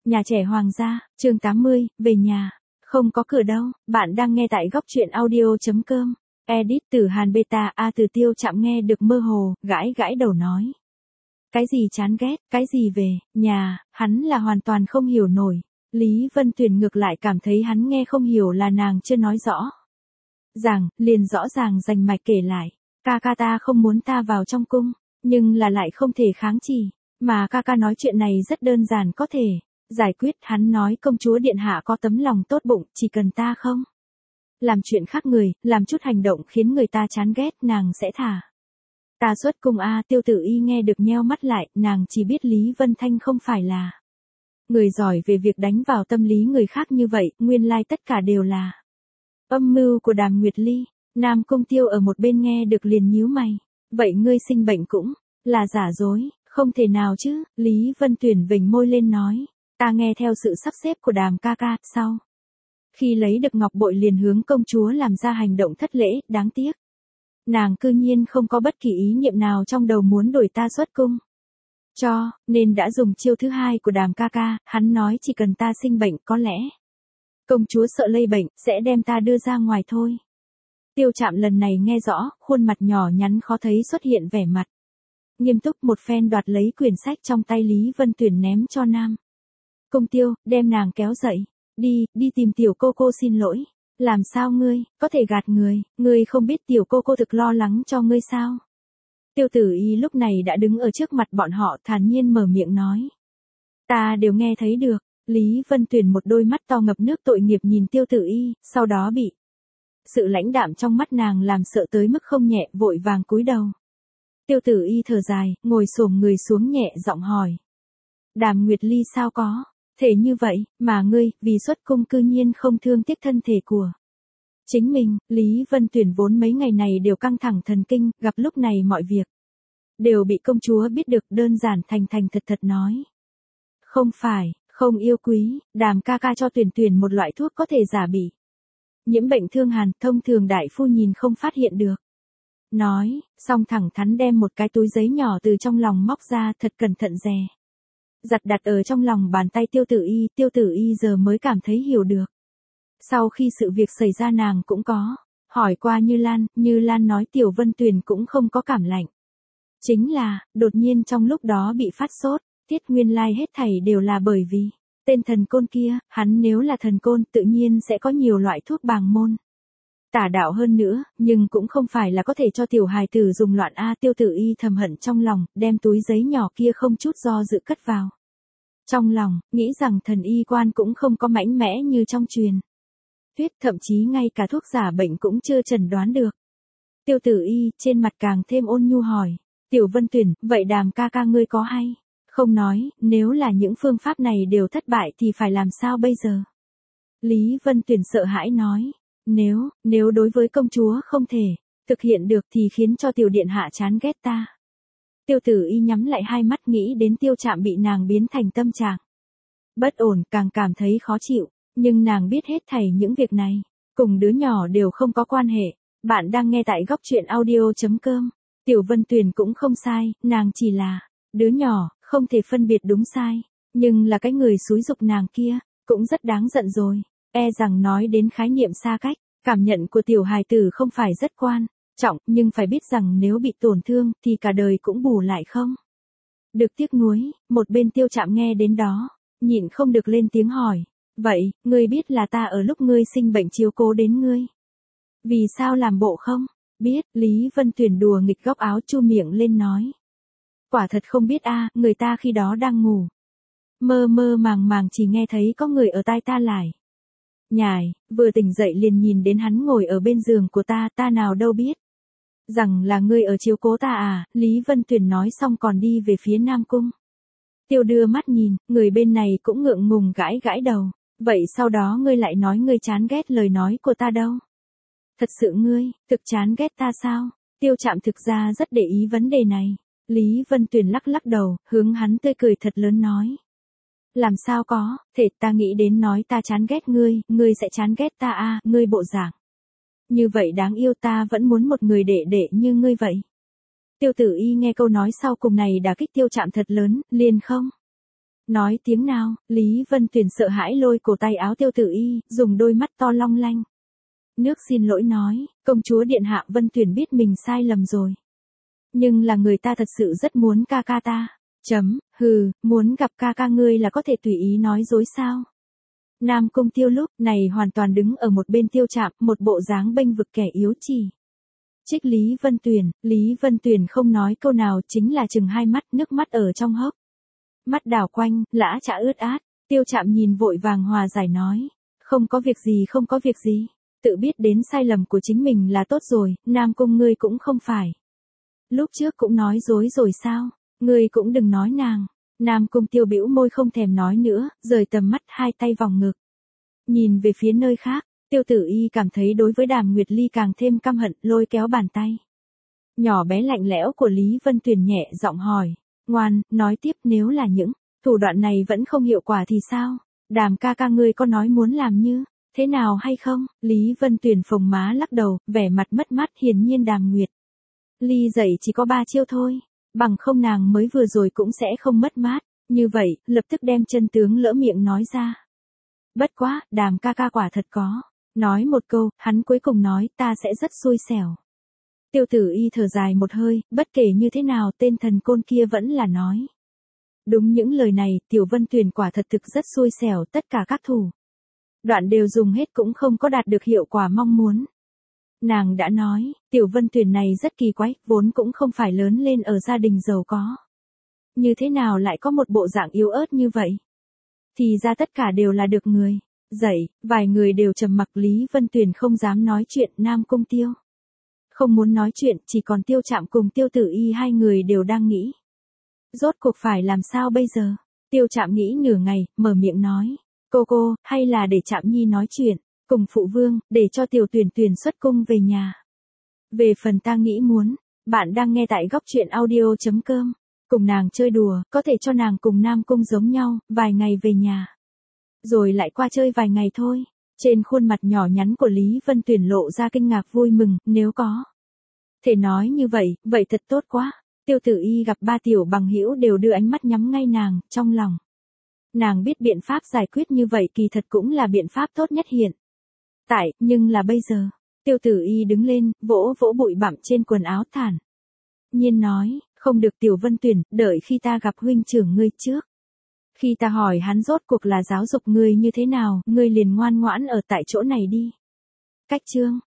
Nhà trẻ Hoàng gia, chương 80, về nhà. Không có cửa đâu, bạn đang nghe tại góc truyện audio.com. Edit từ Hàn Beta A từ Tiêu Trạm nghe được mơ hồ, gãi gãi đầu nói. Cái gì chán ghét, cái gì về, nhà, hắn là hoàn toàn không hiểu nổi. Lý Vân Tuyền ngược lại cảm thấy hắn nghe không hiểu là nàng chưa nói rõ. Liền rõ ràng rành mạch kể lại. Ca ca ta không muốn ta vào trong cung, nhưng là lại không thể kháng chỉ. Mà ca ca nói chuyện này rất đơn giản có thể giải quyết, hắn nói công chúa điện hạ có tấm lòng tốt bụng, chỉ cần ta không làm chuyện khác người, làm chút hành động khiến người ta chán ghét, nàng sẽ thả ta xuất cung a. Tiêu Tử Y nghe được nheo mắt lại, nàng chỉ biết Lý Vân Thanh không phải là người giỏi về việc đánh vào tâm lý người khác như vậy, nguyên lai tất cả đều là âm mưu của Đàm Nguyệt Ly. Nam Cung Tiêu ở một bên nghe được liền nhíu mày. Vậy ngươi sinh bệnh cũng là giả dối, không thể nào chứ. Lý Vân Tuyền vểnh môi lên nói, ta nghe theo sự sắp xếp của Đàm ca ca. Sau khi lấy được ngọc bội liền hướng công chúa làm ra hành động thất lễ, đáng tiếc nàng cư nhiên không có bất kỳ ý niệm nào trong đầu muốn đuổi ta xuất cung, cho nên đã dùng chiêu thứ hai của Đàm ca ca. Hắn nói chỉ cần ta sinh bệnh, có lẽ công chúa sợ lây bệnh, sẽ đem ta đưa ra ngoài thôi. Tiêu Trạm lần này nghe rõ, khuôn mặt nhỏ nhắn khó thấy xuất hiện vẻ mặt nghiêm túc, một phen đoạt lấy quyển sách trong tay Lý Vân Tuyền ném cho Nam Cung Tiêu, đem nàng kéo dậy. Đi tìm tiểu cô cô xin lỗi. Làm sao ngươi, có thể gạt ngươi không biết tiểu cô cô thực lo lắng cho ngươi sao? Tiêu Tử Y lúc này đã đứng ở trước mặt bọn họ, thản nhiên mở miệng nói. Ta đều nghe thấy được. Lý Vân Tuyền một đôi mắt to ngập nước tội nghiệp nhìn Tiêu Tử Y, sau đó bị sự lãnh đạm trong mắt nàng làm sợ tới mức không nhẹ, vội vàng cúi đầu. Tiêu Tử Y thở dài, ngồi xổm người xuống nhẹ giọng hỏi. Đàm Nguyệt Ly sao có thể như vậy, mà ngươi, vì xuất cung cư nhiên không thương tiếc thân thể của chính mình. Lý Vân Tuyền vốn mấy ngày này đều căng thẳng thần kinh, gặp lúc này mọi việc đều bị công chúa biết được, đơn giản thành thật nói. Không phải, không yêu quý, Đàm ca ca cho Tuyền một loại thuốc có thể giả bị nhiễm bệnh thương hàn, thông thường đại phu nhìn không phát hiện được. Nói, xong thẳng thắn đem một cái túi giấy nhỏ từ trong lòng móc ra, thật cẩn thận giặt đặt ở trong lòng bàn tay Tiêu Tử Y giờ mới cảm thấy hiểu được. Sau khi sự việc xảy ra nàng cũng có hỏi qua Như Lan nói Tiểu Vân Tuyền cũng không có cảm lạnh. Chính là, đột nhiên trong lúc đó bị phát sốt, nguyên lai hết thảy đều là bởi vì tên thần côn kia, hắn nếu là thần côn tự nhiên sẽ có nhiều loại thuốc bàng môn tả đạo hơn nữa, nhưng cũng không phải là có thể cho tiểu hài tử dùng loạn a. Tiêu Tử Y thầm hận trong lòng, đem túi giấy nhỏ kia không chút do dự cất vào trong lòng, nghĩ rằng thần y quan cũng không có mãnh mẽ như trong truyền thuyết, thậm chí ngay cả thuốc giả bệnh cũng chưa chẩn đoán được. Tiêu Tử Y trên mặt càng thêm ôn nhu hỏi, Tiểu Vân Tuyền, vậy Đàm ca ca ngươi có hay không nói, nếu là những phương pháp này đều thất bại thì phải làm sao bây giờ? Lý Vân Tuyền sợ hãi nói, nếu đối với công chúa không thể thực hiện được thì khiến cho tiểu điện hạ chán ghét ta. Tiêu Tử Y nhắm lại hai mắt, nghĩ đến Tiêu Trạm bị nàng biến thành tâm trạng bất ổn, càng cảm thấy khó chịu, nhưng nàng biết hết thảy những việc này cùng đứa nhỏ đều không có quan hệ. Bạn đang nghe tại góc truyện audio.com. Tiểu Vân Tuyền cũng không sai, nàng chỉ là đứa nhỏ, không thể phân biệt đúng sai, nhưng là cái người xúi giục nàng kia cũng rất đáng giận rồi. E rằng nói đến khái niệm xa cách, cảm nhận của tiểu hài tử không phải rất quan trọng, nhưng phải biết rằng nếu bị tổn thương thì cả đời cũng bù lại không được tiếc nuối. Một bên Tiêu Trạm nghe đến đó, nhịn không được lên tiếng hỏi, vậy, ngươi biết là ta ở lúc ngươi sinh bệnh chiếu cố đến ngươi, vì sao làm bộ không biết? Lý Vân Tuyền đùa nghịch góc áo chu miệng lên nói, quả thật không biết a, người ta khi đó đang ngủ, mơ màng chỉ nghe thấy có người ở tai ta lải nhải, vừa tỉnh dậy liền nhìn đến hắn ngồi ở bên giường của ta nào đâu biết rằng là ngươi ở chiếu cố ta à. Lý Vân Tuyền nói xong còn đi về phía Nam Cung Tiêu đưa mắt nhìn, người bên này cũng ngượng ngùng gãi đầu. Vậy sau đó ngươi lại nói ngươi chán ghét lời nói của ta đâu? Thật sự ngươi, thực chán ghét ta sao? Tiêu Trạm thực ra rất để ý vấn đề này. Lý Vân Tuyền lắc đầu, hướng hắn tươi cười thật lớn nói. Làm sao có, thể ta nghĩ đến nói ta chán ghét ngươi sẽ chán ghét ta à, ngươi bộ dạng như vậy đáng yêu, ta vẫn muốn một người đệ đệ như ngươi vậy. Tiêu Tử Y nghe câu nói sau cùng này đả kích Tiêu Trạm thật lớn, liền không Nói tiếng nào, Lý Vân Tuyền sợ hãi lôi cổ tay áo Tiêu Tử Y, dùng đôi mắt to long lanh. Nước xin lỗi nói, công chúa điện hạ Vân Tuyền biết mình sai lầm rồi. Nhưng là người ta thật sự rất muốn ca ca ta. Hừ, muốn gặp ca ca ngươi là có thể tùy ý nói dối sao? Nam Cung Tiêu lúc này hoàn toàn đứng ở một bên Tiêu Trạm, một bộ dáng bênh vực kẻ yếu chỉ. Trích Lý Vân Tuyền không nói câu nào chính là chừng hai mắt, nước mắt ở trong hốc. Mắt đảo quanh, lã chả ướt át, Tiêu Trạm nhìn vội vàng hòa giải nói. Không có việc gì. Tự biết đến sai lầm của chính mình là tốt rồi, Nam Cung ngươi cũng không phải. Lúc trước cũng nói dối rồi sao, ngươi cũng đừng nói nàng. Nam Cung Tiêu bĩu môi không thèm nói nữa, rời tầm mắt hai tay vòng ngực. Nhìn về phía nơi khác, Tiêu Tử Y cảm thấy đối với Đàm Nguyệt Ly càng thêm căm hận, lôi kéo bàn tay. Nhỏ bé lạnh lẽo của Lý Vân Tuyền nhẹ giọng hỏi. Ngoan, nói tiếp, nếu là những thủ đoạn này vẫn không hiệu quả thì sao? Đàm ca ca ngươi có nói muốn làm như thế nào hay không? Lý Vân Tuyền phồng má lắc đầu, vẻ mặt mất mát. Hiển nhiên Đàm Nguyệt Ly dạy chỉ có 3 chiêu thôi, bằng không nàng mới vừa rồi cũng sẽ không mất mát. Như vậy, lập tức đem chân tướng lỡ miệng nói ra. Bất quá, Đàm ca ca quả thật có. Nói một câu, hắn cuối cùng nói ta sẽ rất xui xẻo. Tiêu Tử Y thở dài một hơi, bất kể như thế nào tên thần côn kia vẫn là nói. Đúng những lời này, Tiểu Vân Tuyền quả thật thực rất xui xẻo, tất cả các thủ đoạn đều dùng hết cũng không có đạt được hiệu quả mong muốn. Nàng đã nói, Tiểu Vân Tuyền này rất kỳ quái, vốn cũng không phải lớn lên ở gia đình giàu có. Như thế nào lại có một bộ dạng yếu ớt như vậy? Thì ra tất cả đều là được người dạy, vài người đều trầm mặc. Lý Vân Tuyền không dám nói chuyện, Nam Cung Tiêu không muốn nói chuyện, chỉ còn Tiêu Trạm cùng Tiêu Tử Y hai người đều đang nghĩ. Rốt cuộc phải làm sao bây giờ? Tiêu Trạm nghĩ nửa ngày, mở miệng nói. Cô, hay là để Trạm Nhi nói chuyện cùng phụ vương, để cho Tiểu Tuyền Tuyền xuất cung về nhà. Về phần ta nghĩ muốn, bạn đang nghe tại góc truyện audio.com. Cùng nàng chơi đùa, có thể cho nàng cùng Nam Cung giống nhau, vài ngày về nhà. Rồi lại qua chơi vài ngày thôi. Trên khuôn mặt nhỏ nhắn của Lý Vân Tuyền lộ ra kinh ngạc vui mừng, nếu có thể nói như vậy, vậy thật tốt quá. Tiêu Tử Y gặp 3 tiểu bằng hữu đều đưa ánh mắt nhắm ngay nàng, trong lòng. Nàng biết biện pháp giải quyết như vậy kỳ thật cũng là biện pháp tốt nhất hiện tại, nhưng là bây giờ. Tiêu Tử Y đứng lên, vỗ vỗ bụi bặm trên quần áo thản nhiên nói, không được Tiểu Vân Tuyền, đợi khi ta gặp huynh trưởng ngươi trước. Khi ta hỏi hắn rốt cuộc là giáo dục ngươi như thế nào, ngươi liền ngoan ngoãn ở tại chỗ này đi. Cách chương